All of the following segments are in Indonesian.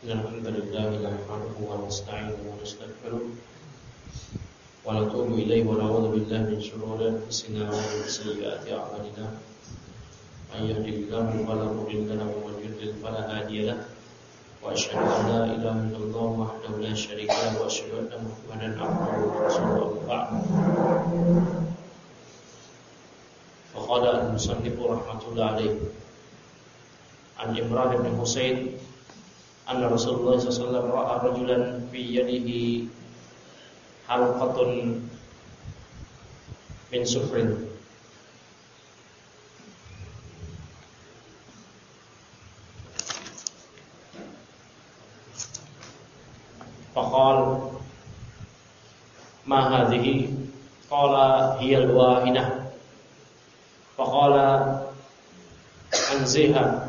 الحمد لله نحمده ونستعينه ونستغفره ونتوب إليه ونعوذ بالله من شرور أنفسنا ومن سيئات أعمالنا من يهده الله فلا مضل له ومن يضلل فلا هادي له وأشهد أن لا إله إلا الله وحده لا شريك له وأشهد أن محمدا عبده ورسوله أما بعد فقال المصنف رحمة الله عليه عن عمران بن حسين أن رسول الله صلى الله عليه وسلم رأى رجلا في يده حلقة من صفر فقال ما هذه؟ قال هي الواهنة فقال أنزها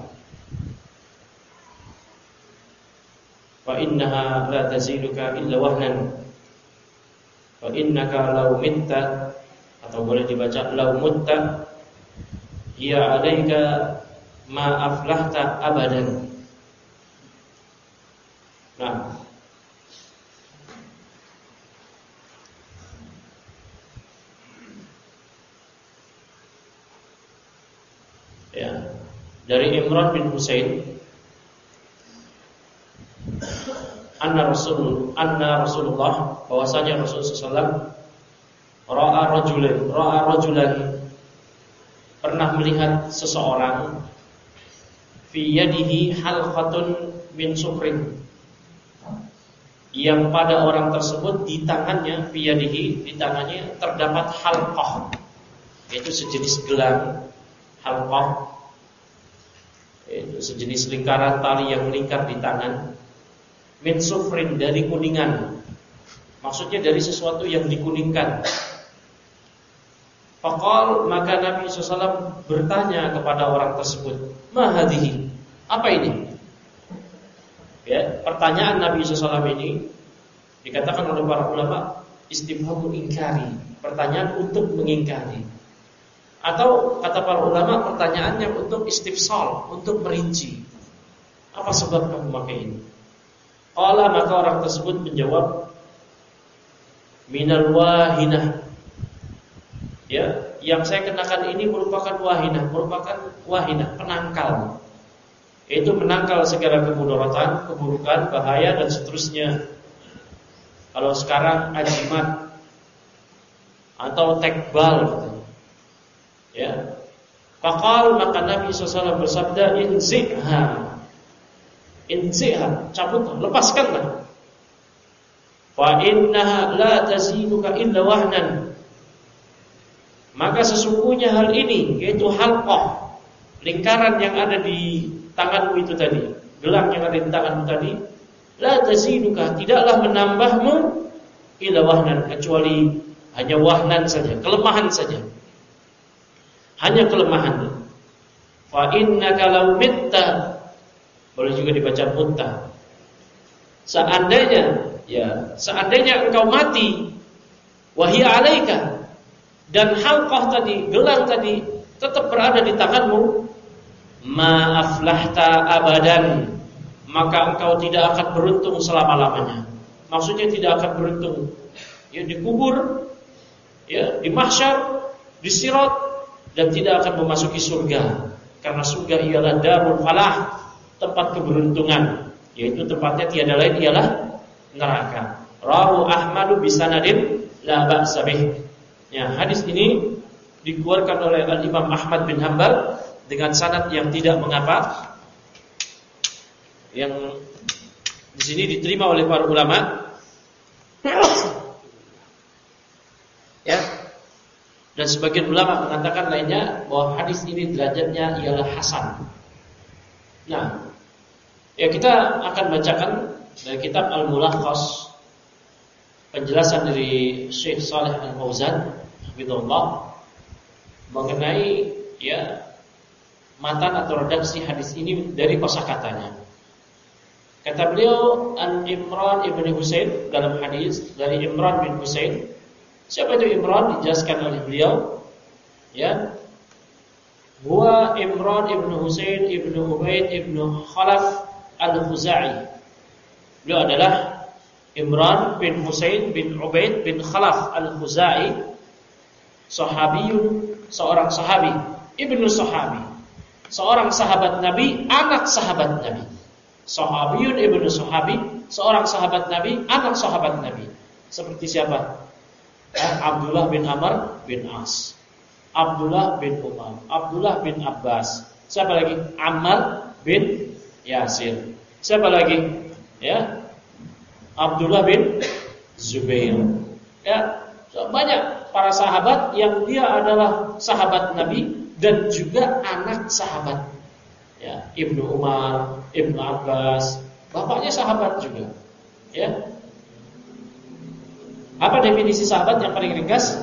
فإنها لا تزيدك إلا وهنا فإنك لو مت atau boleh dibaca lau mutta ya alaika ma aflahta abadan. Nah, ya, dari Imran bin Husain anna Rasulullah bahwasanya Rasulullah SAW ra'a rajulan pernah melihat seseorang fi yadihi halqatun min sufrin yang pada orang tersebut di tangannya fi yadihi di tangannya terdapat halqah, yaitu sejenis gelang. Halqah itu sejenis lingkaran tali yang melingkar di tangan. Min sufrin dari kuningan, maksudnya dari sesuatu yang dikuningkan. Faqal maka Nabi SAW bertanya kepada orang tersebut, ma hadhihi? Apa ini? Ya, pertanyaan Nabi SAW ini dikatakan oleh para ulama istifhamul ingkari, pertanyaan untuk mengingkari. Atau kata para ulama pertanyaannya untuk istifsal, untuk merinci. Apa sebab kamu pakai ini? Qala maka orang tersebut menjawab minal wahinah. Ya, yang saya kenakan ini merupakan wahinah, penangkal. Yaitu menangkal segala kemudaratan, keburukan, bahaya dan seterusnya. Kalau sekarang ajimat atau tekbal gitu. Ya. Faqal maka Nabi SAW bersabda inziha, cabutlah, lepaskanlah. Fa innaha la taziduka illa wahnan. Maka sesungguhnya hal ini, yaitu halqah, lingkaran yang ada di tanganmu itu tadi, gelang yang ada di tanganmu tadi, la taziduka, tidaklah menambahmu illa wahnan, kecuali hanya wahnan saja, kelemahan saja. Hanya kelemahan. Fa innaka law mitta, boleh juga dibaca mutta. Seandainya engkau mati, wahia alaika, dan halqah tadi, gelang tadi tetap berada di tanganmu, ma aflahta abadan, maka engkau tidak akan beruntung selama-lamanya. Maksudnya tidak akan beruntung ya di kubur, ya di mahsyar, di sirat, dan tidak akan memasuki surga. Karena surga ialah darul falah, tempat keberuntungan, yaitu tempatnya tiada lain ialah neraka. Rawu Ahmadu bisanadin la ba'sa bih. Ya, hadis ini dikeluarkan oleh Al-Imam Ahmad bin Hanbal dengan sanad yang tidak mengapa, yang di sini diterima oleh para ulama. Ya. Dan sebagian ulama mengatakan lainnya bahwa hadis ini derajatnya ialah hasan. Nah, ya kita akan bacakan dari kitab Al-Mulakhas, penjelasan dari Syekh Shalih Al-Fauzan hafizahullah mengenai ya matan atau redaksi hadis ini dari kosakatanya. Kata beliau an Imran ibn Husain dalam hadis dari Imran bin Husain. Siapa itu Imran? Dijelaskan oleh beliau. Ya, Huwa Imran ibn Husain ibn Ubaid ibn Khalaf al-Khuzai. Beliau adalah Imran bin Husain bin Ubaid bin Khalaf al-Khuzai, sahabiyun, seorang sahabi, ibnu sahabi, seorang sahabat Nabi, anak sahabat Nabi. Sahabiyun ibnu sahabi, seorang sahabat Nabi, anak sahabat Nabi. Seperti siapa? Abdullah bin Amr bin As, Abdullah bin Umar, Abdullah bin Abbas. Siapa lagi? Ammar bin Yasir. Siapa lagi? Ya, Abdullah bin Zubair. Ya, banyak para sahabat yang dia adalah sahabat Nabi dan juga anak sahabat. Ya, Ibnu Umar, Ibnu Abbas, bapaknya sahabat juga. Ya. Apa definisi sahabat yang paling ringkas?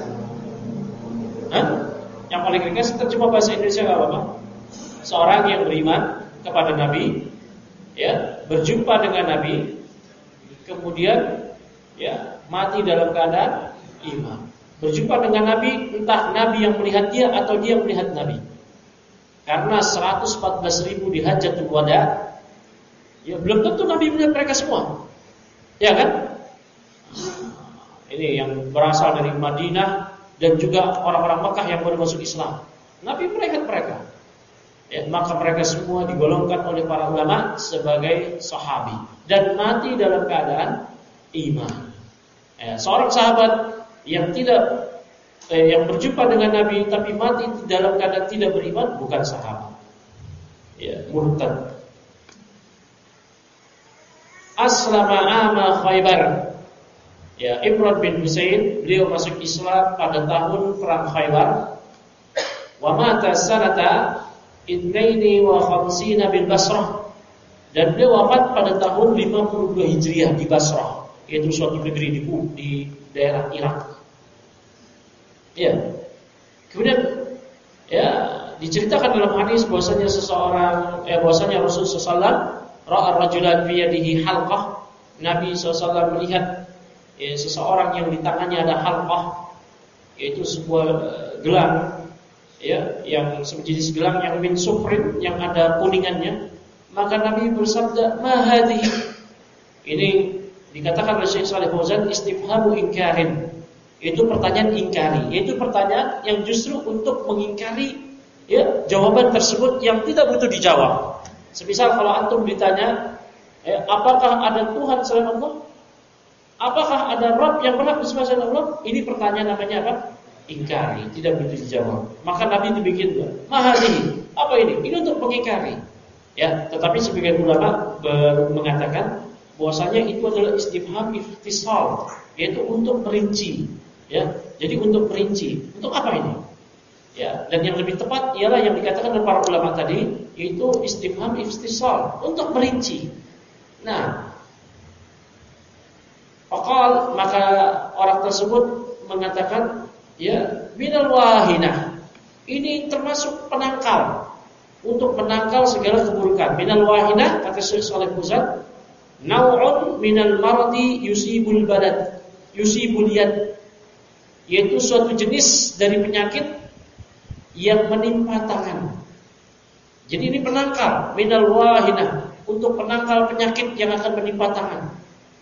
Yang paling ringkas terjemah bahasa Indonesia enggak apa-apa. Seorang yang beriman kepada Nabi, ya, berjumpa dengan Nabi, kemudian ya mati dalam keadaan iman. Berjumpa dengan Nabi, entah Nabi yang melihat dia atau dia melihat Nabi. Karena 114.000 di Hajjatul Wada, ya belum tentu Nabi melihat mereka semua. Ya kan? Ini yang berasal dari Madinah dan juga orang-orang Mekah yang baru masuk Islam. Nabi melihat mereka. Ya, maka mereka semua digolongkan oleh para ulama sebagai sahabi dan mati dalam keadaan iman. Ya, seorang sahabat yang tidak yang berjumpa dengan Nabi tapi mati dalam keadaan tidak beriman bukan sahabat. Ya, murtad. Aslama ama Khaybar. Ya, Imran bin Husain, beliau masuk Islam pada tahun perang Khaybar. Wa mata sanata 52 bil Basrah, dan beliau wafat pada tahun 52 Hijriah di Basrah, yaitu suatu negeri di daerah Irak. Ya. Kemudian ya diceritakan dalam hadis bahwasanya bahwasanya Rasul sallallahu alaihi wasallam ra'a rajulan fi yadihi halqah. Nabi SAW melihat seseorang yang di tangannya ada halqah, yaitu sebuah gelang, ya, yang sejenis gelang yang min sufrin, yang ada kuningannya. Maka Nabi bersabda, "Ma hadhihi?" Ini dikatakan oleh Syekh Shalih Fauzan istifhamu inkarin. Itu pertanyaan ingkari, yaitu pertanyaan yang justru untuk mengingkari ya jawaban tersebut yang tidak butuh dijawab. Semisal kalau antum ditanya, apakah ada Tuhan selain Allah? Apakah ada Rabb yang berhak disembah selain Allah? Ini pertanyaan namanya apa? Ingkari, tidak butuh dijawab. Maka Nabi dibikin mahadi. Apa ini? Ini untuk mengingkari. Ya, tetapi sebagian ulama mengatakan bahwasanya itu adalah istifham iftisal, yaitu untuk merinci. Ya, jadi untuk merinci. Untuk apa ini? Ya, dan yang lebih tepat ialah yang dikatakan oleh para ulama tadi, yaitu istifham iftisal, untuk merinci. Nah, maka orang tersebut mengatakan, ya, minal wahinah. Ini termasuk penangkal, untuk menangkal segala keburukan. Minal wahinah, kata Syekh Shalih Fauzan, nau'un minal maradi yusibul badad, yusibul yad, yaitu suatu jenis dari penyakit yang menimpa tangan. Jadi ini penangkal, minal wahinah, untuk penangkal penyakit yang akan menimpa tangan.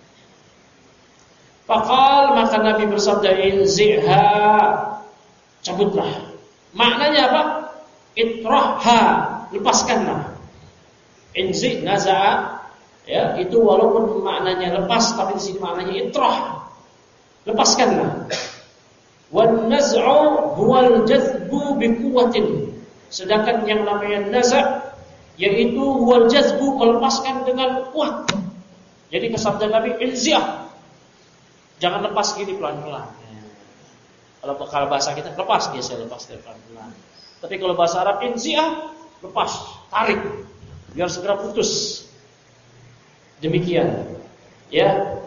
Faqal, maka Nabi bersabda, inzi'ha, cabutlah. Maknanya apa? Itrahha, lepaskanlah. Inzi' naza'a, ya, itu walaupun maknanya lepas, tapi di sini maknanya itrah, lepaskanlah. Wan naz'u huwal jazbu biquwwatin, sedangkan yang namanya naza' yaitu huwal jazbu, melepaskan dengan kuat. Jadi kesabda Nabi, inzi'ah, jangan lepas gini pelan-pelan. Kalau bahasa kita lepas, dia saya lepas pelan-pelan. Tapi kalau bahasa Arab inzi'ah, lepas, tarik, biar segera putus. Demikian. Ya.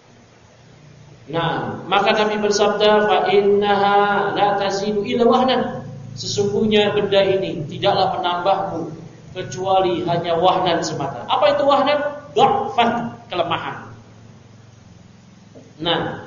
Nah, maka Nabi bersabda, fa innaha la tazidu illa wahnan. Sesungguhnya benda ini tidaklah menambahmu kecuali hanya wahnan semata. Apa itu wahnan? Dha'fan, kelemahan. Nah,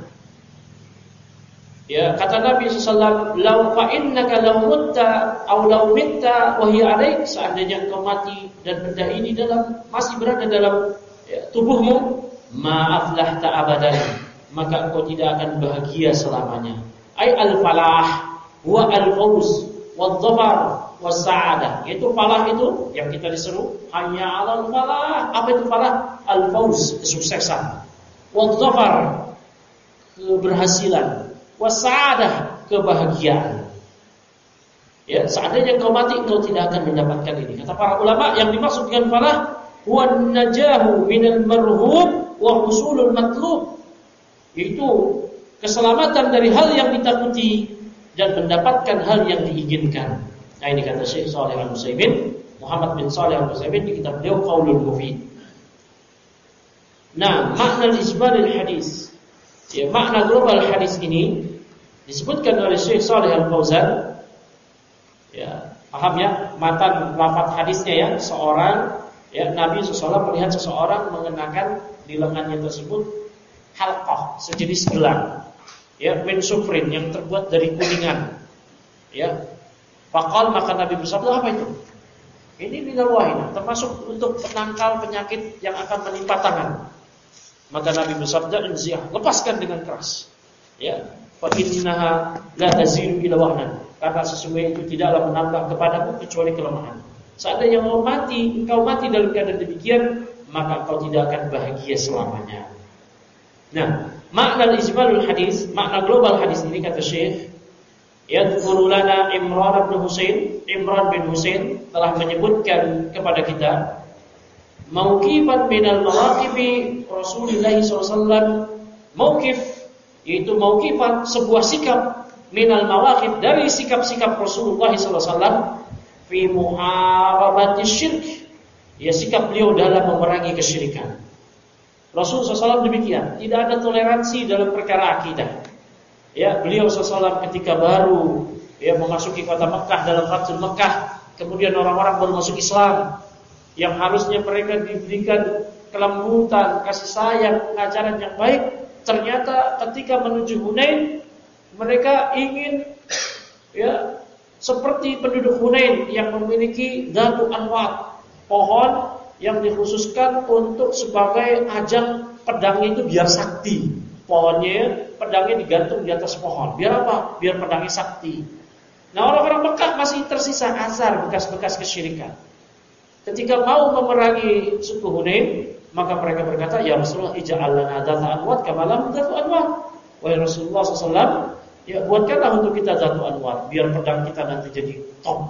ya, kata Nabi SAW, "Lau fa innaka law mutta aw law mitta wa hiya 'alaik", seandainya engkau mati dan benda ini masih berada dalam tubuhmu, ma aflahta abadan, maka engkau tidak akan bahagia selamanya. Ai al-falah huwa al-fawz wal-dhafar was-sa'adah. Itu falah itu yang kita diseru hanya 'alal falah. Apa itu falah? Al-fawz, kesuksesan. Wal-dhafar, keberhasilan. Was-sa'adah, kebahagiaan. Ya, seandainya kau mati kau tidak akan mendapatkan ini. Kata para ulama, yang dimaksud dengan falah wan najahu minal marhub wa husulul matlub, yaitu keselamatan dari hal yang ditakuti dan mendapatkan hal yang diinginkan. Nah, ini kata Syekh Shalih Al-Utsaimin, Muhammad bin Shalih Al-Utsaimin di kitab beliau Qaulul Mufid. Nah, makna ijmalil hadis, ya, makna global hadis ini disebutkan oleh Syekh Shalih Al-Fauzan. Ya, paham ya matan lafaz hadisnya ya, seorang ya Nabi SAW melihat seseorang mengenakan di lengannya tersebut halqah, sejenis gelang ya min sufrin yang terbuat dari kuningan ya. Faqal, maka Nabi bersabda, apa itu? Ini minal wahina, termasuk untuk penangkal penyakit yang akan menimpa tangan. Maka Nabi bersabda, inziyah, lepaskan dengan keras ya, fa innaha la tazilu ila wahnan, karena sesungguhnya itu tidaklah menambah kepadamu kecuali kelemahan. Seandainya engkau mati dalam keadaan demikian, maka engkau tidak akan bahagia selamanya. Nah, makna ijmalul hadis, makna global hadis ini kata Syekh, yadhkuru lana Imran bin Husain telah menyebutkan kepada kita mauqifan minal mawaqifi Rasulullah SAW, mauqif yaitu mauqifan sebuah sikap minal mawaqif dari sikap-sikap Rasulullah SAW fi muharabati syirk, ya sikap beliau dalam memerangi kesyirikan. Rasulullah SAW demikian, tidak ada toleransi dalam perkara akidah. Ya, beliau SAW ketika baru ya memasuki kota Mekah dalam Fathul Mekah, kemudian orang-orang baru masuk Islam, yang harusnya mereka diberikan kelembutan, kasih sayang, pengajaran yang baik, ternyata ketika menuju Hunain mereka ingin ya seperti penduduk Hunain yang memiliki Dzatu Anwat, pohon yang dikhususkan untuk sebagai ajang pedangnya itu biar sakti. Pohonnya, pedangnya digantung di atas pohon. Biar apa? Biar pedangnya sakti. Nah, orang-orang Mekah masih tersisa asar bekas-bekas kesyirikan. Ketika mau memerangi suku Hunain, maka mereka berkata, ya Rasulullah, ij'al lana Dzata Anwat kama lam Dzatu Anwat. Wahai Rasulullah SAW, ya buatkanlah untuk kita Dzatu Anwat, biar pedang kita nanti jadi top.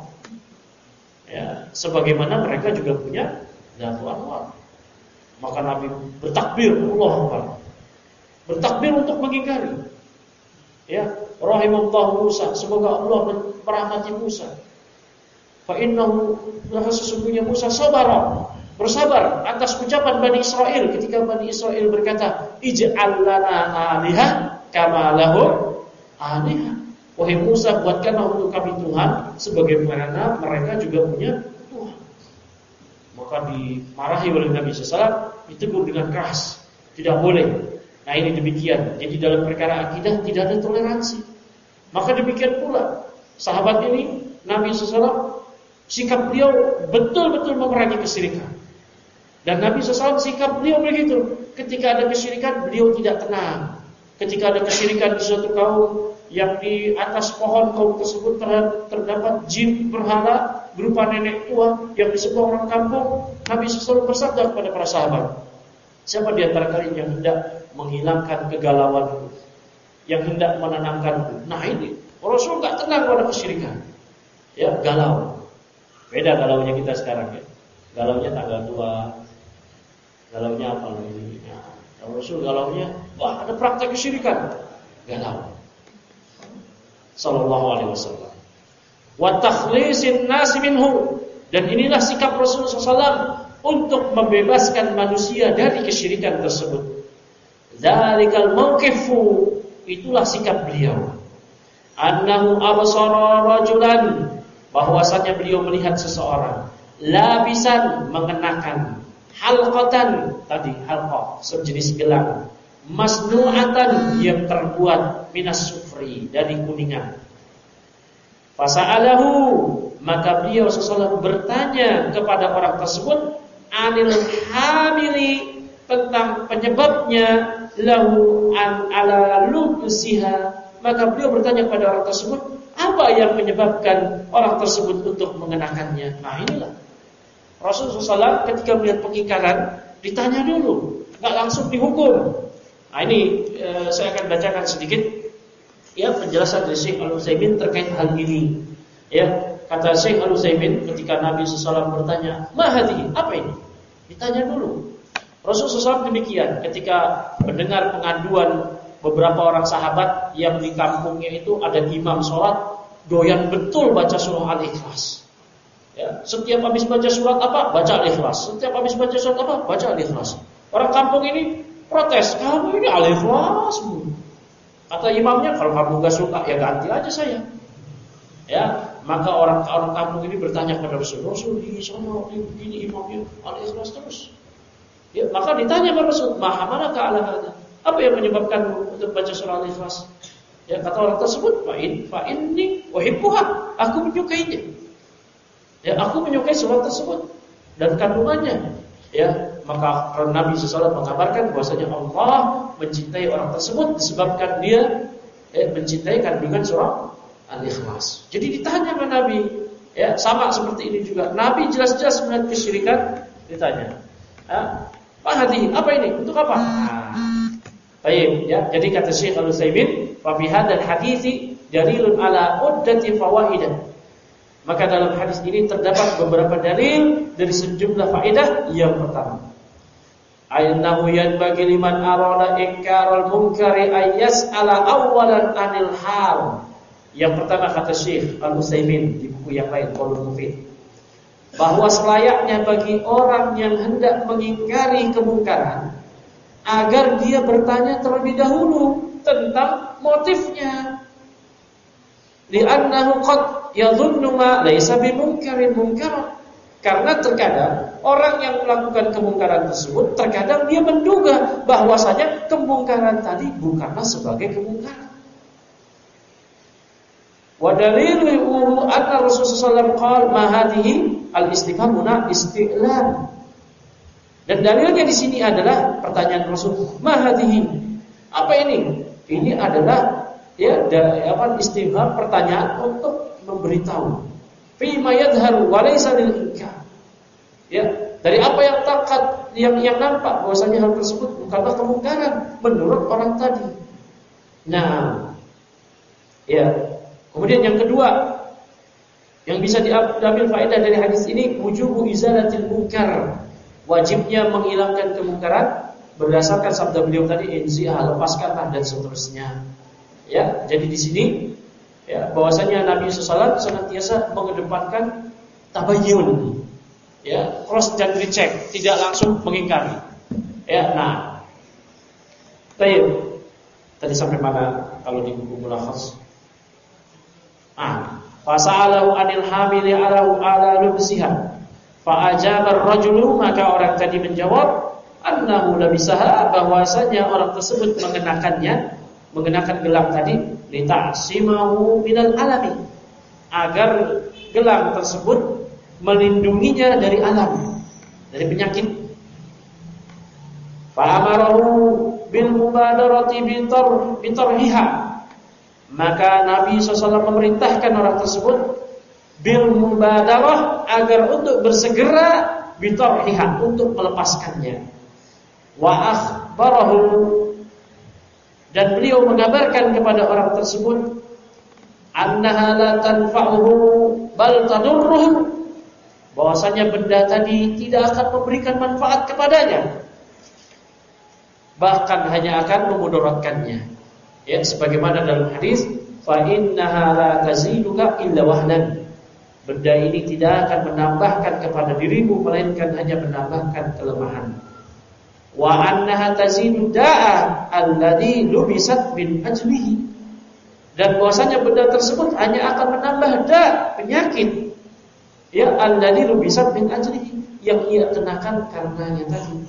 Ya, sebagaimana mereka juga punya Dzatu Anwat. Maka Nabi bertakbir, Allahu Akbar. Bertakbir untuk mengingkari. Ya, rahimallahu Musa, semoga Allah merahmati Musa. Fa innahu, sesungguhnya Musa bersabar atas ucapan Bani Israel ketika Bani Israel berkata, ij'al lana alihah kama lahum alihah. Wahai Musa, buatkanlah untuk kami Tuhan sebagaimana mereka juga punya Tuhan. Maka dimarahi oleh Nabi SAW, ditegur dengan keras, tidak boleh. Nah, ini demikian. Jadi dalam perkara akidah tidak ada toleransi. Maka demikian pula sahabat ini, Nabi SAW, sikap beliau betul-betul memerangi kesyirikan. Dan Nabi SAW sikap beliau begitu. Ketika ada kesyirikan, beliau tidak tenang. Ketika ada kesyirikan di suatu kaum yang di atas pohon kaum tersebut terdapat jin berhala berupa nenek tua yang disebut orang kampung, Nabi SAW bersabda kepada para sahabat, siapa di antara kalian yang hendak menghilangkan kegalauan, yang hendak menenangkanku? Nah, ini Rasul gak tenang pada kesyirikan. Ya, galau. Beda galaunya kita sekarang ya. Galaunya tanggal tua. Galaunya apa lagi? Ya, Rasul galaunya, wah ada praktek kesyirikan. Galau. Sallallahu alaihi wasallam. Wa takhlisin nas minhu, dan inilah sikap Rasulullah SAW untuk membebaskan manusia dari kesyirikan tersebut. Dzalikal mauqifu, itulah sikap beliau. Annahu absara rajulan, bahwasanya beliau melihat seseorang labisan, mengenakan halqatan, tadi halqah sejenis gelang, masnu'atan, yang terbuat minas sufri, dari kuningan. Fasa'alahu, maka beliau SAW bertanya kepada orang tersebut, anil hamili tentang penyebabnya lahu an ala lubsiha, maka beliau bertanya kepada orang tersebut, apa yang menyebabkan orang tersebut untuk mengenakannya. Nah inilah Rasulullah SAW ketika melihat pengingkaran ditanya dulu, nggak langsung dihukum. Nah ini saya akan bacakan sedikit ya penjelasan dari Syekh Al-Utsaimin terkait hal ini. Ya, kata Syekh Al-Utsaimin ketika Nabi SAW bertanya, "Ma hadhihi?" Apa ini? Ditanya dulu. Rasulullah SAW demikian ketika mendengar pengaduan beberapa orang sahabat yang di kampungnya itu ada imam sholat doyan betul baca surah Al-Ikhlas. Ya, setiap habis baca surat apa? Baca Al-Ikhlas. Setiap habis baca surat apa? Baca Al-Ikhlas. Orang kampung ini protes, kamu ini Al-Ikhlas. Kata imamnya, kalau kamu gak suka ya ganti aja saya. Ya, maka orang kampung ini bertanya kepada Rasul di sana ini imamnya Al-Ikhlas terus. Ya, maka ditanya kepada Rasul, "Mahamalaka ala hadza?" Apa yang menyebabkan untuk baca surah Al-Ikhlas? Ya, kata orang tersebut, fa inni uhibbuha, aku menyukainya. Ya, aku menyukai surat tersebut dan kandungannya. Ya, maka Nabi SAW mengabarkan bahwasanya Allah mencintai orang tersebut disebabkan dia mencintai kandungan surah Al-Ikhlas. Jadi ditanya sama Nabi, ya sama seperti ini juga. Nabi jelas-jelas melihat kesyirikan, ditanya, "Pak Hadi, apa ini? Untuk apa?" Baik, ya. Jadi kata Syekh Al-Utsaimin, "Fa fi hadzal hadithi dalilun ala uddati fawaidah." Maka dalam hadis ini terdapat beberapa dalil dari sejumlah faedah. Yang pertama, aynahu yanbaghi liman arada inkarul munkari ayyas'ala awwalan 'anil hal. Yang pertama kata Syekh Al-Utsaimin di buku yang lain Qaulul Mufid, bahwa selayaknya bagi orang yang hendak mengingkari kemungkaran agar dia bertanya terlebih dahulu tentang motifnya. Li'annahu qad yadhunnu ma laysa bimunkarin munkaran. Karena terkadang orang yang melakukan kemungkaran tersebut terkadang dia menduga bahwasanya kemungkaran tadi bukanlah sebagai kemungkaran. Wa dalilu anna Rasulullah SAW qala ma hadhihi al-istifhamuna isti'lam. Dan dalilnya di sini adalah pertanyaan Rasul, ma hadhihi? Apa ini? Ini adalah istifham pertanyaan untuk memberitahu. Fi ma yadhharu wa laysa lil inkar. Ya, dari apa yang takat yang nampak bahwasanya hal tersebut bukanlah kemungkaran menurut orang tadi. Nah, ya. Kemudian yang kedua yang bisa diambil faedah dari hadis ini, wujubu izalatil munkar. Wajibnya menghilangkan kemungkaran berdasarkan sabda beliau tadi, inzi'ah, lepaskanlah dan seterusnya. Ya, jadi di sini ya bahwasanya Nabi SAW senantiasa mengedepankan tabayyun. Ya, cross dan recheck, tidak langsung mengingkari. Ya, nah. Baik. Tadi sampai mana kalau di buku Mulakhas? Fasa'alahu anil hamili ala lubsiha. Fa'ajaba ar-rajulu, maka orang tadi menjawab, annahu labisaha, bahwasanya orang tersebut mengenakan gelang tadi lita'simahu minal alami, agar gelang tersebut melindunginya dari alam, dari penyakit. Fa'amarahu bil mubadarati bitarhiha, maka Nabi SAW memerintahkan orang tersebut bil mubadarah, agar untuk bersegera bitarhiha, untuk melepaskannya. Wa akhbarahu, dan beliau mengabarkan kepada orang tersebut, annaha la tanfa'uhu bal tadurruhu, bahwasanya benda tadi tidak akan memberikan manfaat kepadanya, bahkan hanya akan memudaratkannya. Ya, sebagaimana dalam hadis, fa innaha la taziduka illa wahnan, benda ini tidak akan menambahkan kepada dirimu melainkan hanya menambahkan kelemahan. Wa annaha tazidu da'a alladhi lubisat min ajlihi, dan bahwasanya benda tersebut hanya akan menambah penyakit, ya, alladhi lubisat min ajlihi, yang ia kenakan karenanya tadi.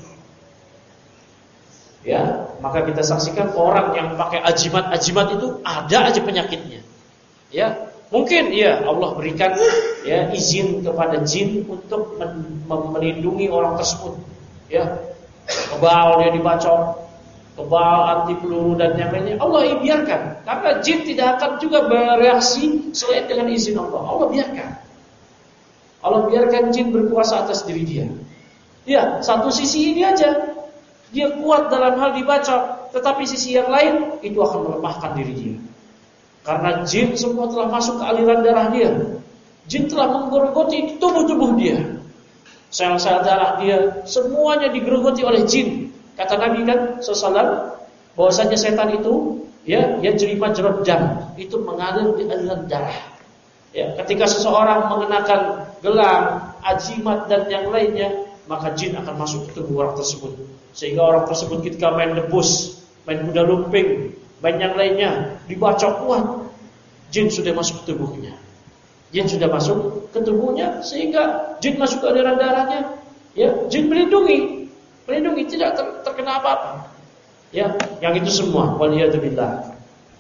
Ya, maka kita saksikan orang yang pakai ajimat itu ada aja penyakitnya. Ya, mungkin ya Allah berikan ya izin kepada jin untuk melindungi orang tersebut. Ya, kebal dia dibacok, kebal anti peluru dan yang lainnya. Allah biarkan, karena jin tidak akan juga bereaksi selain dengan izin Allah. Allah biarkan. Allah biarkan jin berkuasa atas diri dia. Ya, satu sisi ini aja dia kuat dalam hal dibacok, tetapi sisi yang lain itu akan melemahkan diri dia. Karena jin semua telah masuk ke aliran darah dia. Jin telah menggerogoti tubuh-tubuh dia. Sel-sel darah dia semuanya digerogoti oleh jin. Kata Nabi kan sallallahu bahwasanya setan itu ya yajri majrad dam, itu mengalir di aliran darah. Ya, ketika seseorang mengenakan gelang, ajimat dan yang lainnya, maka jin akan masuk ke tubuh orang tersebut. Sehingga orang tersebut ketika main debus, main kuda lumping, main yang lainnya, dibacok kuat, jin sudah masuk ke tubuhnya. Jin sudah masuk ke tubuhnya, sehingga jin masuk ke aliran darahnya. Ya, jin melindungi tidak terkena apa-apa. Ya, yang itu semua waliyadzubillah.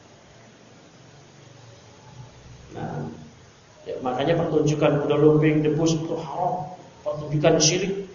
Nah, ya, makanya pertunjukan kuda lumping, debus itu haram. Pertunjukan syirik.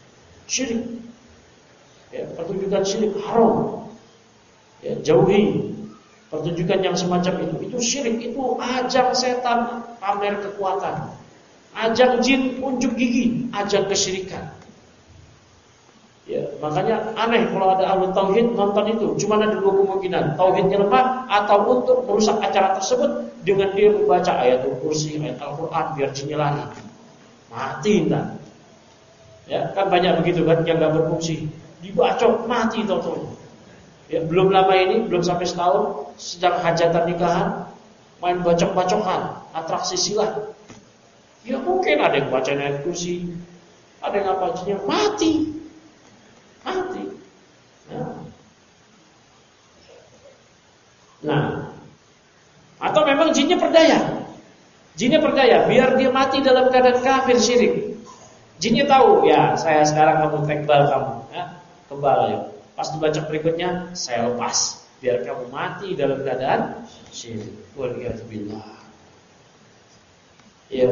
Ya, pertunjukan syirik haram. Ya, jauhi pertunjukan yang semacam itu. Itu syirik, itu ajang setan pamer kekuatan. Ajang jin unjuk gigi, ajang kesyirikan. Ya, makanya aneh kalau ada ahli tauhid nonton itu. Cuma ada dua kemungkinan, tauhidnya lemah atau untuk merusak acara tersebut dengan dia membaca ayatul kursi, ayat Al-Qur'an biar jinnya lari. Mati entar. Ya, kan banyak begitu kan yang enggak berfungsi. Dibacok mati tahu-tahu. Ya, belum lama ini, belum sampai setahun, sedang hajatan nikahan, main bacok-bacokan, atraksi silat. Ya mungkin ada yang baca ayat kursi, ada yang bacanya mati. Nah, atau memang jinnya perdaya. Biar dia mati dalam keadaan kafir syirik. Jinnya tahu, ya saya sekarang kamu tekbal kamu, ya, kebal ya. Pas dibacok berikutnya saya lepas, biar kamu mati dalam keadaan syirik. Waliyadzubillah. Ya.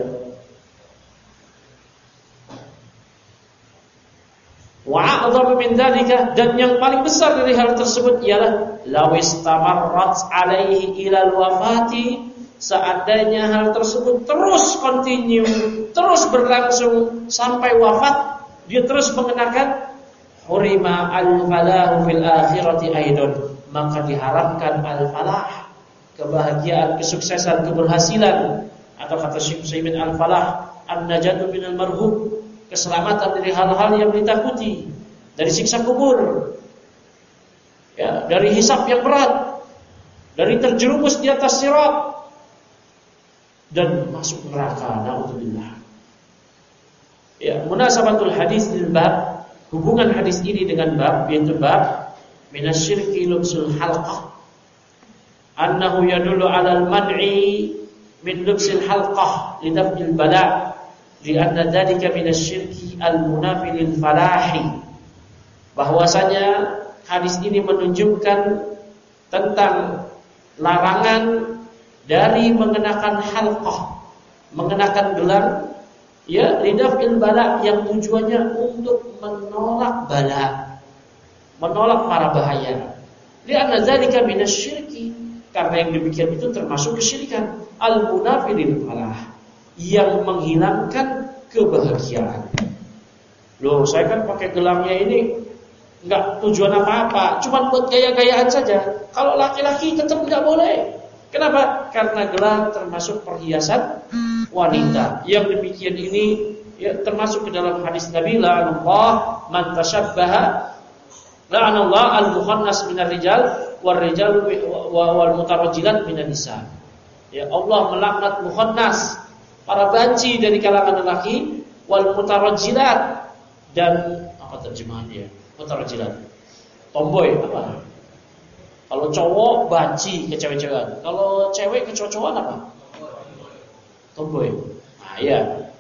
Wa a'dhamu min dzalika, dan yang paling besar dari hal tersebut ialah lawistamarrat alaihi ilal wafati, seandainya hal tersebut terus continue, terus berlangsung sampai wafat, dia terus mengenakan hurima al-falahu fil akhirati aidan, maka diharamkan al-falah, kebahagiaan, kesuksesan, keberhasilan, atau kata Syekh Utsaimin al-falah an-najatu minal marhum, keselamatan dari hal-hal yang ditakuti, dari siksa kubur, ya, dari hisab yang berat, dari terjerumus di atas sirat dan masuk neraka. Na'udzubillah. Ya, munasabatul hadis lil bab, hubungan hadis ini dengan bab, yaitu bab minasyirki lubsul halqah, annahu yadullu 'alal man'i min lubsil halqah lidaf'il bala', lianna dzalika minasyirki al-munafi lil falahi, bahwasanya hadis ini menunjukkan tentang larangan dari mengenakan halqah, mengenakan gelar, ya, lidaf'il bala, yang tujuannya untuk menolak bala, menolak para bahaya. Lianna dzalika minasyirki, karena yang demikian itu termasuk kesyirikan, al-munafi lil falah, yang menghilangkan kebahagiaan. Loh, saya kan pakai gelangnya ini enggak tujuan apa-apa, cuma buat gaya-gayaan saja. Kalau laki-laki tetap enggak boleh. Kenapa? Karena gelang termasuk perhiasan wanita. Yang demikian ini ya, termasuk ke dalam hadis Nabi, la'anallah man tashabbaha, la'anallah al-mukhannas minar rijal war-rijal wal mutarajjilat minan nisa. Ya, Allah melaknat mukhannas, para banci dari kalangan lelaki, wal mutarajjilat, dan apa terjemahannya? Mutarajjilat, tomboy apa? Kalau cowok banci ke cewek-cewekan, kalau cewek ke cowok-cowokan apa? Tomboy. Nah, ya.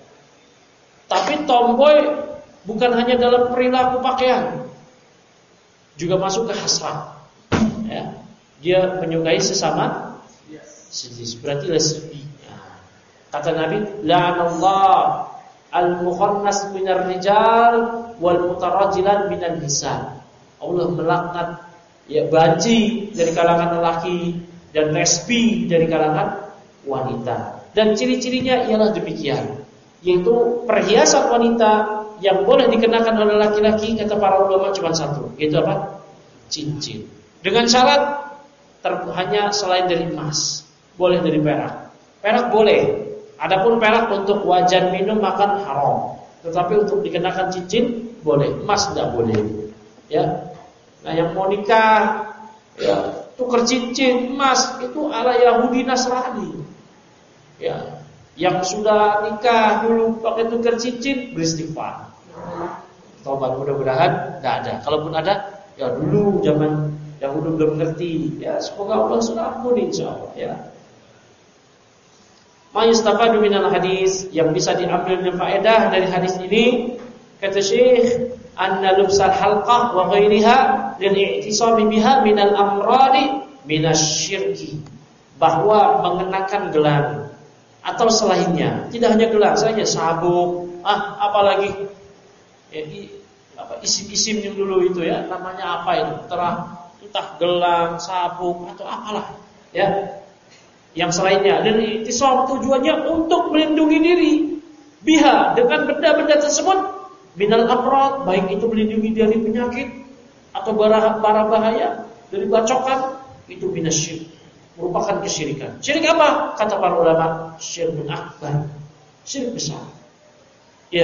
Tapi tomboy bukan hanya dalam perilaku pakaian, juga masuk ke hasrat. Ya. Dia menyukai sesama jenis, berarti lesbi. Kata Nabi, la'anallah al-mukhannas minar rijal wal mutarajjilan minan nisa. Allah melaknat ya banci dari kalangan lelaki dan lesbi dari kalangan wanita. Dan ciri-cirinya ialah demikian, yaitu perhiasan wanita yang boleh dikenakan oleh laki-laki kata para ulama cuma satu, yaitu apa? Cincin. Dengan syarat hanya selain dari emas, boleh dari perak. Perak boleh. Adapun perak untuk wajan minum makan haram. Tetapi untuk dikenakan cincin boleh, emas tidak boleh. Ya. Nah, yang mau nikah ya tukar cincin emas itu ala Yahudi Nasrani. Ya. Yang sudah nikah dulu pakai tukar cincin beristighfar. Tobat, mudah-mudahan tidak ada. Kalaupun ada, ya dulu zaman Yahudi belum ngerti. Ya, semoga Allah sudah ampuni insyaallah ya. Ma yustafadu minal hadis, yang bisa diambil faedah dari hadis ini, kata Syekh, anna lubsal halqah wa ghairiha lil i'tisami biha minal amradi minasyirki, bahwa mengenakan gelang atau selainnya, tidak hanya gelang saja, sabuk, apalagi ya, isim-isim yang dulu itu ya, namanya apa itu? Entah gelang, sabuk atau apalah ya. Yang selainnya, dan i'tisam tujuannya untuk melindungi diri biha dengan benda-benda tersebut minal amrad, baik itu melindungi dari penyakit atau bara bahaya dari bacokan, itu minasyirik, merupakan kesyirikan. Syirik apa? Kata para ulama, syirkun akbar, syirik besar. Ya.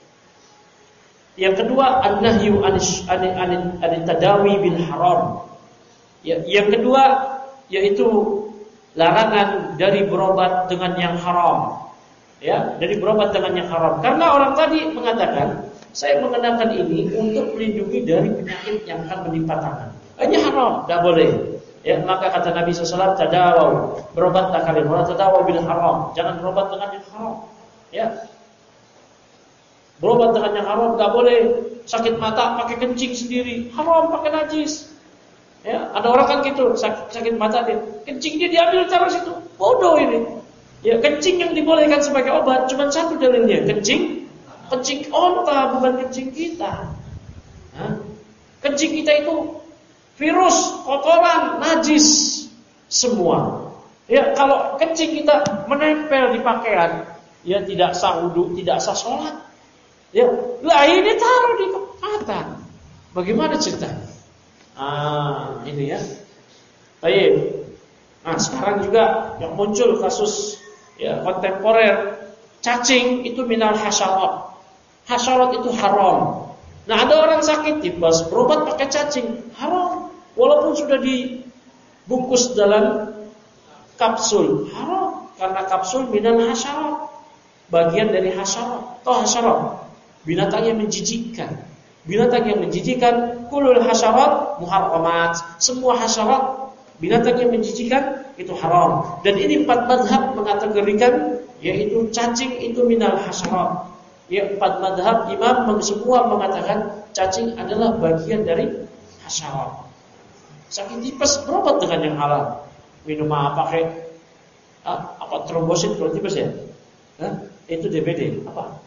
Yang kedua, an-nahyu anit tadawi bil haram. Ya, yang kedua yaitu larangan dari berobat dengan yang haram. Ya, dari berobat dengan yang haram. Karena orang tadi mengatakan, saya mengenakan ini untuk melindungi dari penyakit yang akan menimpa tangan. Ini haram, tidak boleh. Ya, maka kata Nabi SAW, tadawaw, berobatlah kalian, wala tadawaw bil haram. Jangan berobat dengan yang haram. Ya. Berobat dengan yang haram enggak boleh. Sakit mata pakai kencing sendiri, haram, pakai najis. Ya, ada orang kan gitu, sakit mata dia, kencing dia diambil taruh situ. Bodoh ini. Ya, kencing yang dibolehkan sebagai obat cuma satu dalilnya, kencing onta, bukan kencing kita. Kencing kita itu virus, kotoran, najis semua. Ya, kalau kencing kita menempel di pakaian, ya tidak sah wudu, tidak sah sholat. Ya, lah ini taruh di mata. Bagaimana ceritanya? Ini ya. Baik. Nah, sekarang juga yang muncul kasus ya kontemporer, cacing itu minal hasyarat. Hasyarat itu haram. Nah, ada orang sakit tipes, berobat pakai cacing, haram. Walaupun sudah dibungkus dalam kapsul, haram karena kapsul minal hasyarat. Bagian dari hasyarat. Toh hasyarat, binatang yang menjijikkan. Binatang yang menjijikkan, kulul hasyarat muharramat. Semua hasyarat, binatang yang menjijikkan itu haram. Dan ini 4 mazhab mengkategorikan, yaitu cacing itu minal hasyarat. Ya, 4 mazhab imam semua mengatakan cacing adalah bagian dari hasyarat. Sakit tipes berobat dengan yang halal. Minum pakai apa trombosit kalau tipes ya? Itu DBD apa?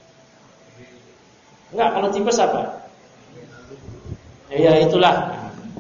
Enggak, kalau tipes apa? Ya itulah.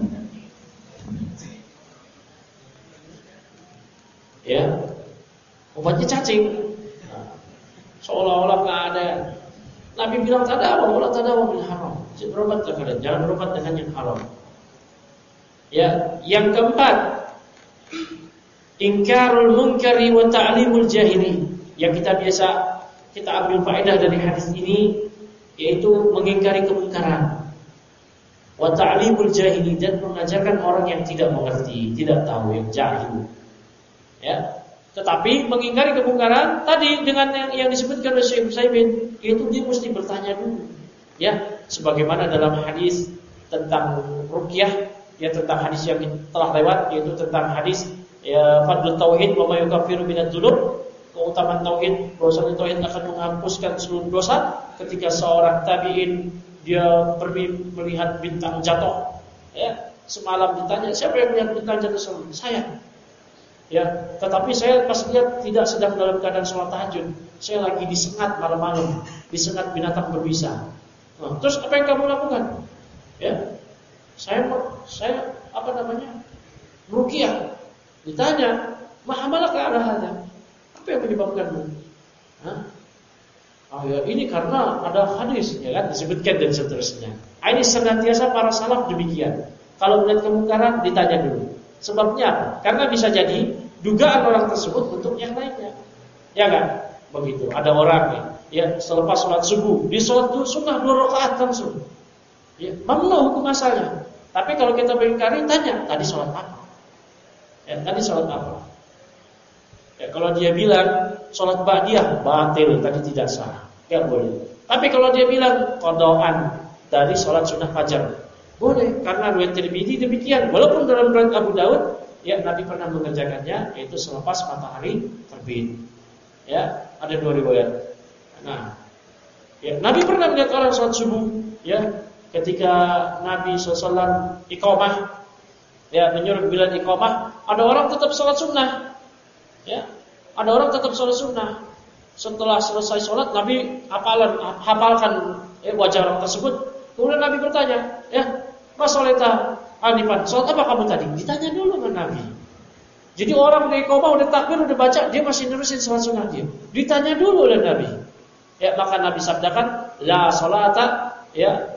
Ya, obatnya cacing. Seolah-olah nggak ada. Nabi bilang tadawa, wala tadawa bil haram. Berobat kalian, jangan berobat dengan yang haram. Ya, yang keempat, ingkarul munkari wa ta'limul jahili. Yang kita ambil faedah dari hadis ini, yaitu mengingkari kemungkaran, wa ta'limul jahili, dan mengajarkan orang yang tidak mengerti, tidak tahu, yang jahil. Ya, tetapi mengingkari kemungkaran tadi dengan yang disebutkan oleh Syekh Utsaimin, yaitu dia mesti bertanya dulu. Ya, sebagaimana dalam hadis tentang ruqyah, ya tentang hadis yang telah lewat, yaitu tentang hadis ya fadlul tauhid wa ma yukaffiru minadz dzunub, keutamaan tauhid, bahwasanya tauhid akan menghapuskan seluruh dosa. Ketika seorang tabi'in dia pergi melihat bintang jatuh, ya, semalam ditanya, siapa yang melihat bintang jatuh semalam? Saya. Ya, tetapi saya pas lihat tidak sedang dalam keadaan sholat tahajud. saya lagi disengat malam-malam, disengat binatang berbisa. Nah, terus apa yang kamu lakukan? Ya, saya meruqyah. Ditanya, "Mahamalaka ala hadza?" Apa yang menyebabkanmu? Ya ini karena ada hadis, ya kan, disebutkan dan seterusnya. Ini senantiasa para salaf demikian. Kalau melihat kemungkaran ditanya dulu. Sebabnya apa? Karena bisa jadi dugaan orang tersebut untuk yang lainnya. Ya kan? Begitu. Ada orang ya selepas sholat subuh, di sholat sunnah 2 rakaat langsung. Ya, mana hukum asalnya? Tapi kalau kita mengingkari, tanya, tadi sholat apa? Ya, tadi sholat apa? Ya, kalau dia bilang sholat ba'diyah batil, tadi tidak sah, ya boleh. Tapi kalau dia bilang qadaan dari sholat sunnah fajar, boleh, karena riwayat Tirmidzi demikian. Walaupun dalam riwayat Abu Daud, ya Nabi pernah mengerjakannya, yaitu selepas matahari terbit. Ya, ada 2 riwayat. Nah, ya Nabi pernah melihat orang sholat subuh, ya, ketika Nabi SAW iqamah, ya menyuruh Bilal iqamah, ada orang tetap sholat sunnah. Ya, ada orang tetap sholat sunnah. Setelah selesai sholat, Nabi hafalkan wajah orang tersebut. Kemudian Nabi bertanya, ya, Mas Soleta Anifan, sholat apa kamu tadi? Ditanya dulu dengan Nabi. Jadi orang udah iqamah, udah takbir, udah baca, dia masih nerusin sholat sunnah dia. Ditanya dulu oleh Nabi. Ya, maka Nabi sabdakan, la sholata, ya,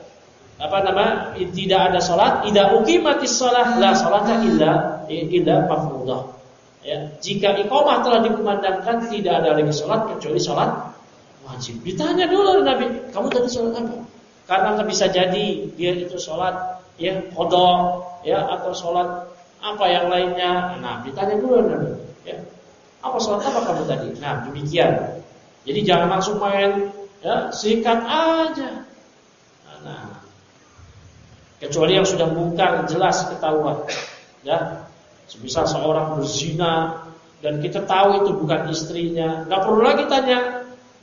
tidak ada sholat, idza uqimatis shalah la sholata illa mafruḍah. Ya, jika iqamah telah dikumandangkan, tidak ada lagi sholat kecuali sholat wajib. Ditanya dulu Nabi, kamu tadi sholat apa? Karena bisa jadi dia itu sholat ya qada, ya, atau sholat apa yang lainnya. Nah, ditanya dulu Nabi, ya, apa sholat apa kamu tadi? Nah, demikian. Jadi jangan langsung main, ya, sikat aja. Nah, kecuali yang sudah mungkar jelas ketahuan, ya. Semisal seorang berzina dan kita tahu itu bukan istrinya, nggak perlu lagi tanya.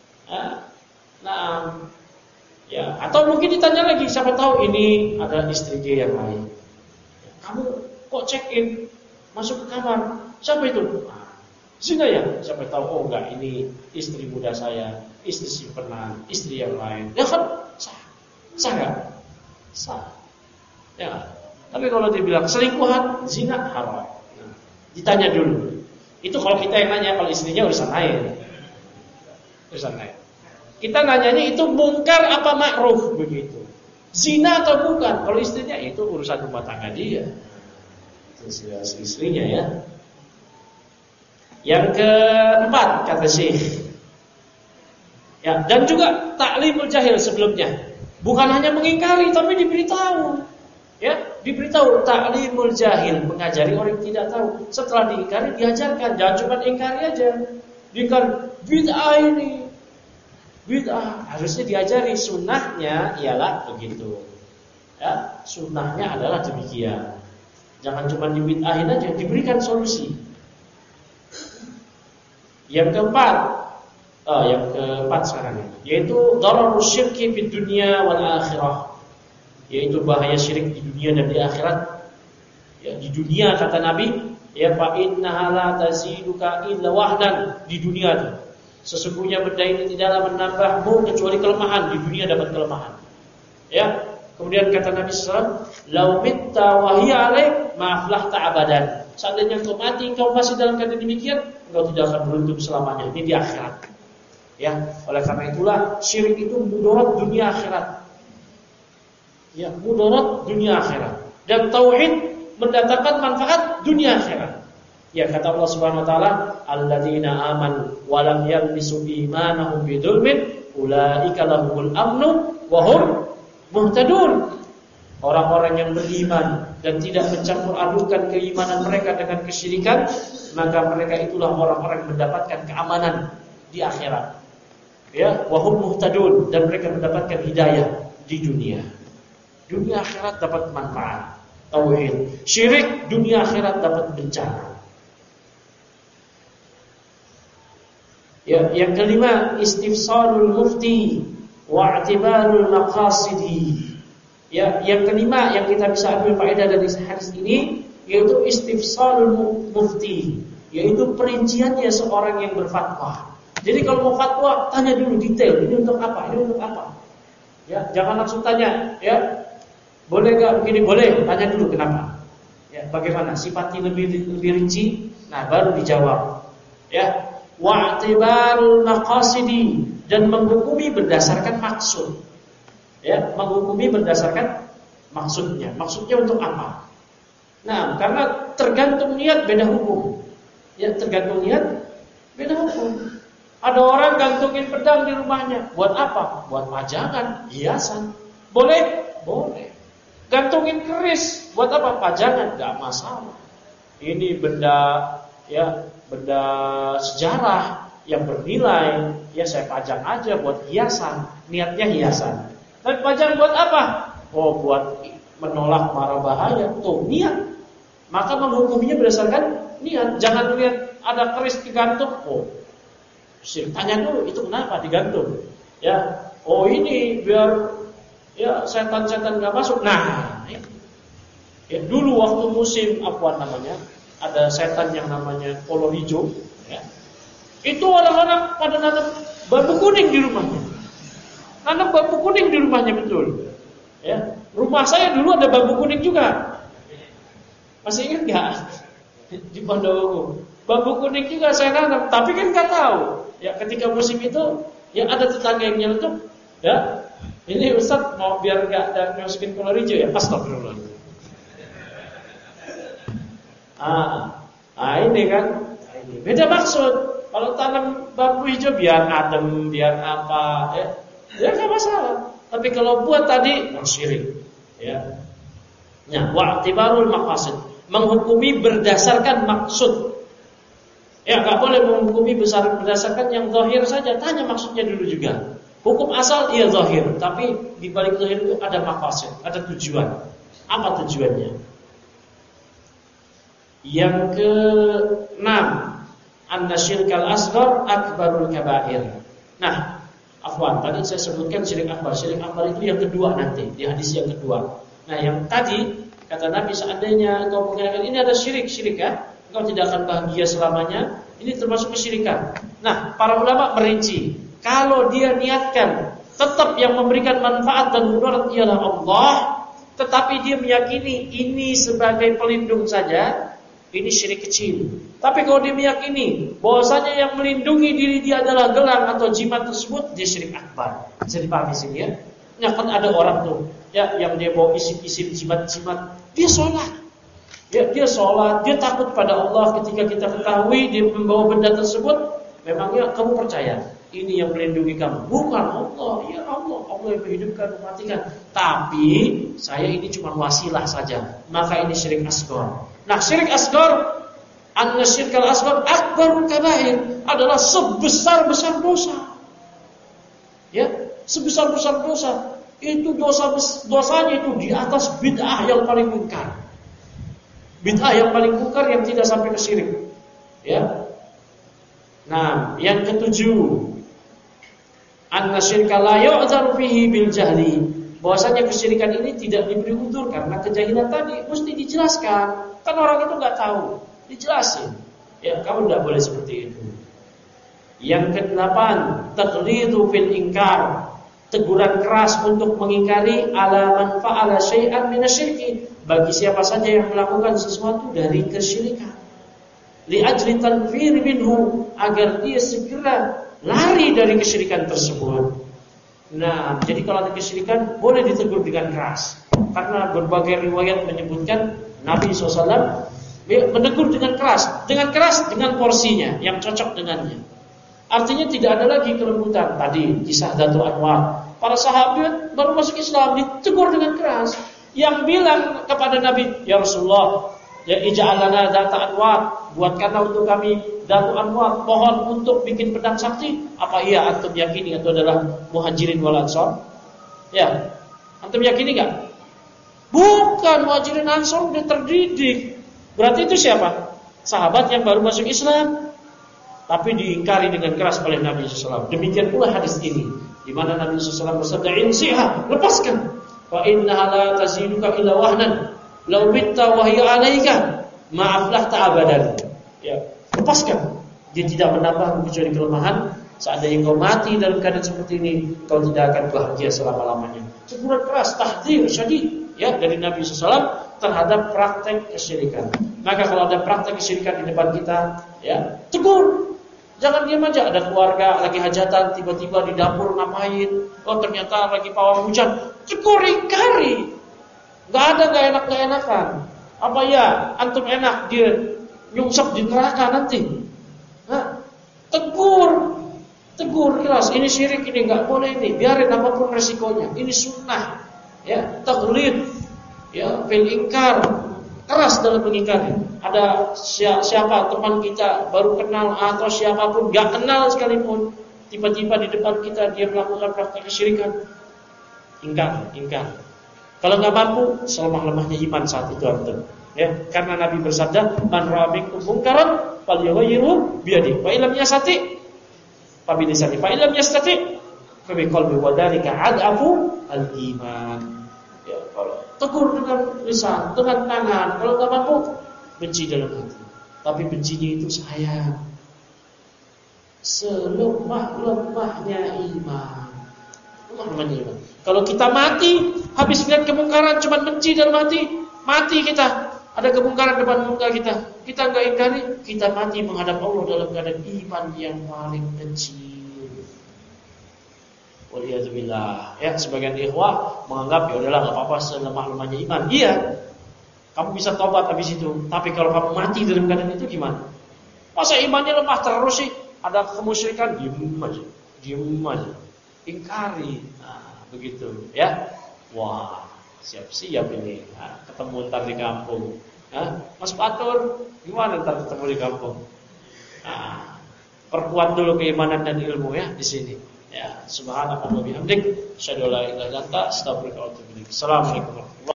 Nah, ya, atau mungkin ditanya lagi, siapa tahu ini adalah istri dia yang lain. Kamu kok check in, masuk ke kamar, siapa itu? Zina ya? Siapa tahu, oh enggak, ini istri muda saya, istri simpenan, istri yang lain. Ya kan sah nggak? Sah. Ya. Tapi kalau dibilang selingkuhan, zina, haram. Nah, ditanya dulu. Itu kalau kita yang nanya, kalau istrinya urusan lain. Urusan lain. Kita nanyanya itu mungkar apa ma'ruf begitu. Zina atau bukan? Kalau istrinya itu urusan rumah tangga dia. Itu istrinya ya. Yang keempat kata Syekh. Ya, dan juga ta'limul jahil sebelumnya. Bukan hanya mengingkari tapi diberitahu. Ya, diberitahu ta'limul jahil, mengajari orang yang tidak tahu. Setelah diingkari diajarkan, jangan cuma ingkari aja. Diingkari bid'ah ini. Bid'ah harusnya diajari, sunnahnya ialah begitu. Ya, sunnahnya adalah demikian. Jangan cuma dibid'ahin aja, diberikan solusi. Yang keempat sekarang, yaitu dararus syirki fid dunya wal akhirah. Yaitu bahaya syirik di dunia dan di akhirat. Ya, di dunia kata Nabi, ya fa innaha la taziduka illa wahdan, di dunia itu. Sesungguhnya benda ini tidaklah menambahmu kecuali kelemahan, di dunia dapat kelemahan. Ya, kemudian kata Nabi sallallahu alaihi wasallam, "Lau mitta wa hiya alaik ma aflahta abadan." Seandainya engkau mati, engkau masih dalam keadaan demikian, engkau tidak akan beruntung selamanya. Ini di akhirat. Ya, oleh karena itulah syirik itu mudarat dunia akhirat. Ya, mudarat dunia akhirat. Dan tauhid mendatangkan manfaat dunia akhirat. Ya, kata Allah Subhanahu wa taala, "Alladzina amanu wa lam yalbisu imanahum bidzulmin, ulaika lahumul amnu wa hum muhtadun." Orang-orang yang beriman dan tidak mencampur adukan keimanan mereka dengan kesyirikan, maka mereka itulah orang-orang yang mendapatkan keamanan di akhirat. Ya, wa hum muhtadun, dan mereka mendapatkan hidayah di dunia. Dunia akhirat dapat manfaat tauhid. Syirik dunia akhirat dapat bencana. Ya, yang kelima, istifsalul mufti wa i'tibarul maqasidi. Ya, yang kelima yang kita bisa ambil faedah dari hadis ini yaitu istifsalul mufti, yaitu perinciannya seorang yang berfatwa. Jadi kalau mau fatwa, tanya dulu detail, ini untuk apa, ini untuk apa. Ya, jangan langsung tanya, ya. Boleh enggak begini? Boleh, tanya dulu kenapa. Ya, bagaimana? Sifatnya lebih rinci, nah baru dijawab. Ya, wa'tibarul maqasidi, dan menghukumi berdasarkan maksud. Ya, menghukumi berdasarkan maksudnya. Maksudnya untuk apa? Nah, karena tergantung niat beda hukum. Ya, tergantung niat beda hukum. Ada orang gantungin pedang di rumahnya. Buat apa? Buat pajangan, hiasan. Boleh? Boleh. Gantungin keris. Buat apa? Pajangan, enggak masalah. Ini benda, ya, benda sejarah yang bernilai. Ya saya pajang aja buat hiasan. Niatnya hiasan. Tapi pajang buat apa? Oh, buat menolak mara bahaya. Tuh, niat. Maka menghukuminya berdasarkan niat. Jangan lihat ada keris digantung. Oh, tanya dulu itu kenapa digantung? Ya, oh ini biar ya setan-setan nggak masuk. Nah, ya, dulu waktu musim apa namanya, ada setan yang namanya kolor hijau. Ya, itu orang-orang pada nanam bambu kuning di rumahnya. Nanam bambu kuning di rumahnya betul. Ya, rumah saya dulu ada bambu kuning juga. Masih ingat nggak? Di Pondowogo, bambu kuning juga saya nanam, tapi kan nggak tahu. Ya, ketika musim itu, ya ada tetangga yang nyeletuk, ya, ini Ustaz mau biar nggak ada masukin kolor hijau ya, astagfirullah. Ini kan, ini beda maksud. Kalau tanam bambu hijau biar adem, biar apa, ya nggak masalah. Tapi kalau buat tadi, syirik, ya. Ya, wa'tibarul maqasid, menghukumi berdasarkan maksud. Ya, nggak boleh menghukumi berdasarkan yang zahir saja. Tanya maksudnya dulu juga. Hukum asal iya zahir, tapi di balik zahir itu ada maqasid, ada tujuan. Apa tujuannya? Yang ke-6, anna syirkal asghar akbarul kabair. Nah, afwan, tadi saya sebutkan syirik akbar. Syirik akbar itu yang kedua nanti, di hadis yang kedua. Nah, yang tadi kata Nabi, seandainya engkau mengatakan ini ada syirik ya, engkau tidak akan bahagia selamanya. Ini termasuk kesyirikan. Nah, para ulama merinci, kalau dia niatkan tetap yang memberikan manfaat dan mudarat ialah Allah, tetapi dia meyakini ini sebagai pelindung saja, ini syirik kecil. Tapi kalau dia meyakini bahwasanya yang melindungi diri dia adalah gelang atau jimat tersebut, dia syirik akbar. Bisa dipahami sini ya? Ya kan ada orang tuh, ya, yang dia bawa isim-isim jimat-jimat, dia sholat. Ya, dia sholat, dia takut pada Allah. Ketika kita ketahui dia membawa benda tersebut, memangnya kamu percaya ini yang melindungi kamu? Bukan Allah, ya Allah yang menghidupkan, mematikan. Tapi saya ini cuma wasilah saja. Maka ini syirik asghar. Nah, syirik asghar, anna syirkal asghar akbarul kabair, adalah sebesar-besar dosa. Ya, sebesar-besar dosa. Itu dosanya itu di atas bid'ah yang paling mungkar. Bid'ah yang paling mungkar yang tidak sampai ke syirik. Ya. Nah, yang ketujuh, anna syirka la yu'dzaru fihi bil jahli. Bahwasanya kesyirikan ini tidak diberi udzur karena kejahilan tadi, mesti dijelaskan. Kan orang itu enggak tahu, dijelasin. Ya, kamu tidak boleh seperti itu. Yang kedelapan, taqlidu fil inkar, teguran keras untuk mengingkari ala man fa'ala syai'an minasyirki, bagi siapa saja yang melakukan sesuatu dari kesyirikan. Li ajli tanfir minhu, agar dia segera lari dari kesyirikan tersebut. Nah, jadi kalau ada kesyirikan boleh ditegur dengan keras. Karena berbagai riwayat menyebutkan Nabi SAW menegur dengan keras dengan porsinya yang cocok dengannya. Artinya tidak ada lagi kelembutan. Tadi kisah Datul Anwar, para sahabat baru masuk Islam ditegur dengan keras. Yang bilang kepada Nabi, ya Rasulullah, ya ij'al lana Data Anwar, buatkanlah untuk kami Datu Anwar, pohon untuk bikin pedang sakti. Apa iya antum yakini itu adalah Muhajirin wal Ansor? Ya, antum yakini enggak? Bukan, Muhajirin Ansor udah terdidik. Berarti itu siapa? Sahabat yang baru masuk Islam, tapi diingkari dengan keras oleh Nabi SAW. Demikian pula hadis ini, di mana Nabi SAW bersabda, "Insiha, lepaskan. Fa innaha la taziduka illa wahnan. Law bitta wa hiya 'alaika, ma aflahta abadan." Ya, lepaskan. Dia tidak menambahmu kecuali kelemahan. Seandainya engkau mati dalam keadaan seperti ini, kau tidak akan bahagia selama-lamanya. Teguran keras, tahdzir syadid ya dari Nabi SAW terhadap praktek kesyirikan. Maka kalau ada praktek kesyirikan di depan kita, ya tegur. Jangan diam aja. Ada keluarga lagi hajatan, tiba-tiba di dapur ngapain? Oh ternyata lagi pawang hujan. Tegur, ingkari. Gak enakan. Apa ya? Antum enak dia nyungsep di neraka nanti. Tegur keras. Ini syirik, ini nggak boleh ini. Biarin apapun resikonya. Ini sunnah. Ya, taghlid. Ya, bil ingkar. Keras dalam mengingkari. Ada siapa teman kita baru kenal atau siapapun nggak kenal sekalipun, tiba-tiba di depan kita dia melakukan praktek kesyirikan, ingkar. Kalau nggak mampu, selemah-lemahnya iman saat itu antum. Ya, karena Nabi bersabda, "Man ra'a minkum munkaran falyughayyirhu bi yadihi, wa illam yastati' fa bi lisanihi, fa illam yastati' fa bi qalbihi, wa dzalika ad'afu al-iman." Ya, kalau tegur dengan lisan, dengan tangan, kalau nggak mampu, benci dalam hati. Tapi bencinya itu sayang. Selemah-lemahnya iman. Kalau kita mati habis lihat kemungkaran, cuma benci dalam hati, mati kita. Ada kemungkaran depan muka kita, kita nggak ingkari, kita mati menghadap Allah dalam keadaan iman yang paling kecil. Waliyadzubillah. Ya, sebagian ikhwah menganggap ya udahlah enggak apa-apa selemah-lemahnya iman. Iya. Kamu bisa tobat habis itu. Tapi kalau kamu mati dalam keadaan itu gimana? Masa imannya lemah terus sih? Ada kemusyrikan, diam aja. Ingkari. Nah, begitu, ya. Wah, siap-siap ini. Nah, ketemu ntar di kampung. Mas Patur, gimana ntar ketemu di kampung? Nah, perkuat dulu keimanan dan ilmu ya di sini. Ya, subhanallah wa bihamdik, asyhadu an la ilaha illa anta, astaghfiruka wa atubu ilaik. Assalamualaikum warahmatullahi wabarakatuh.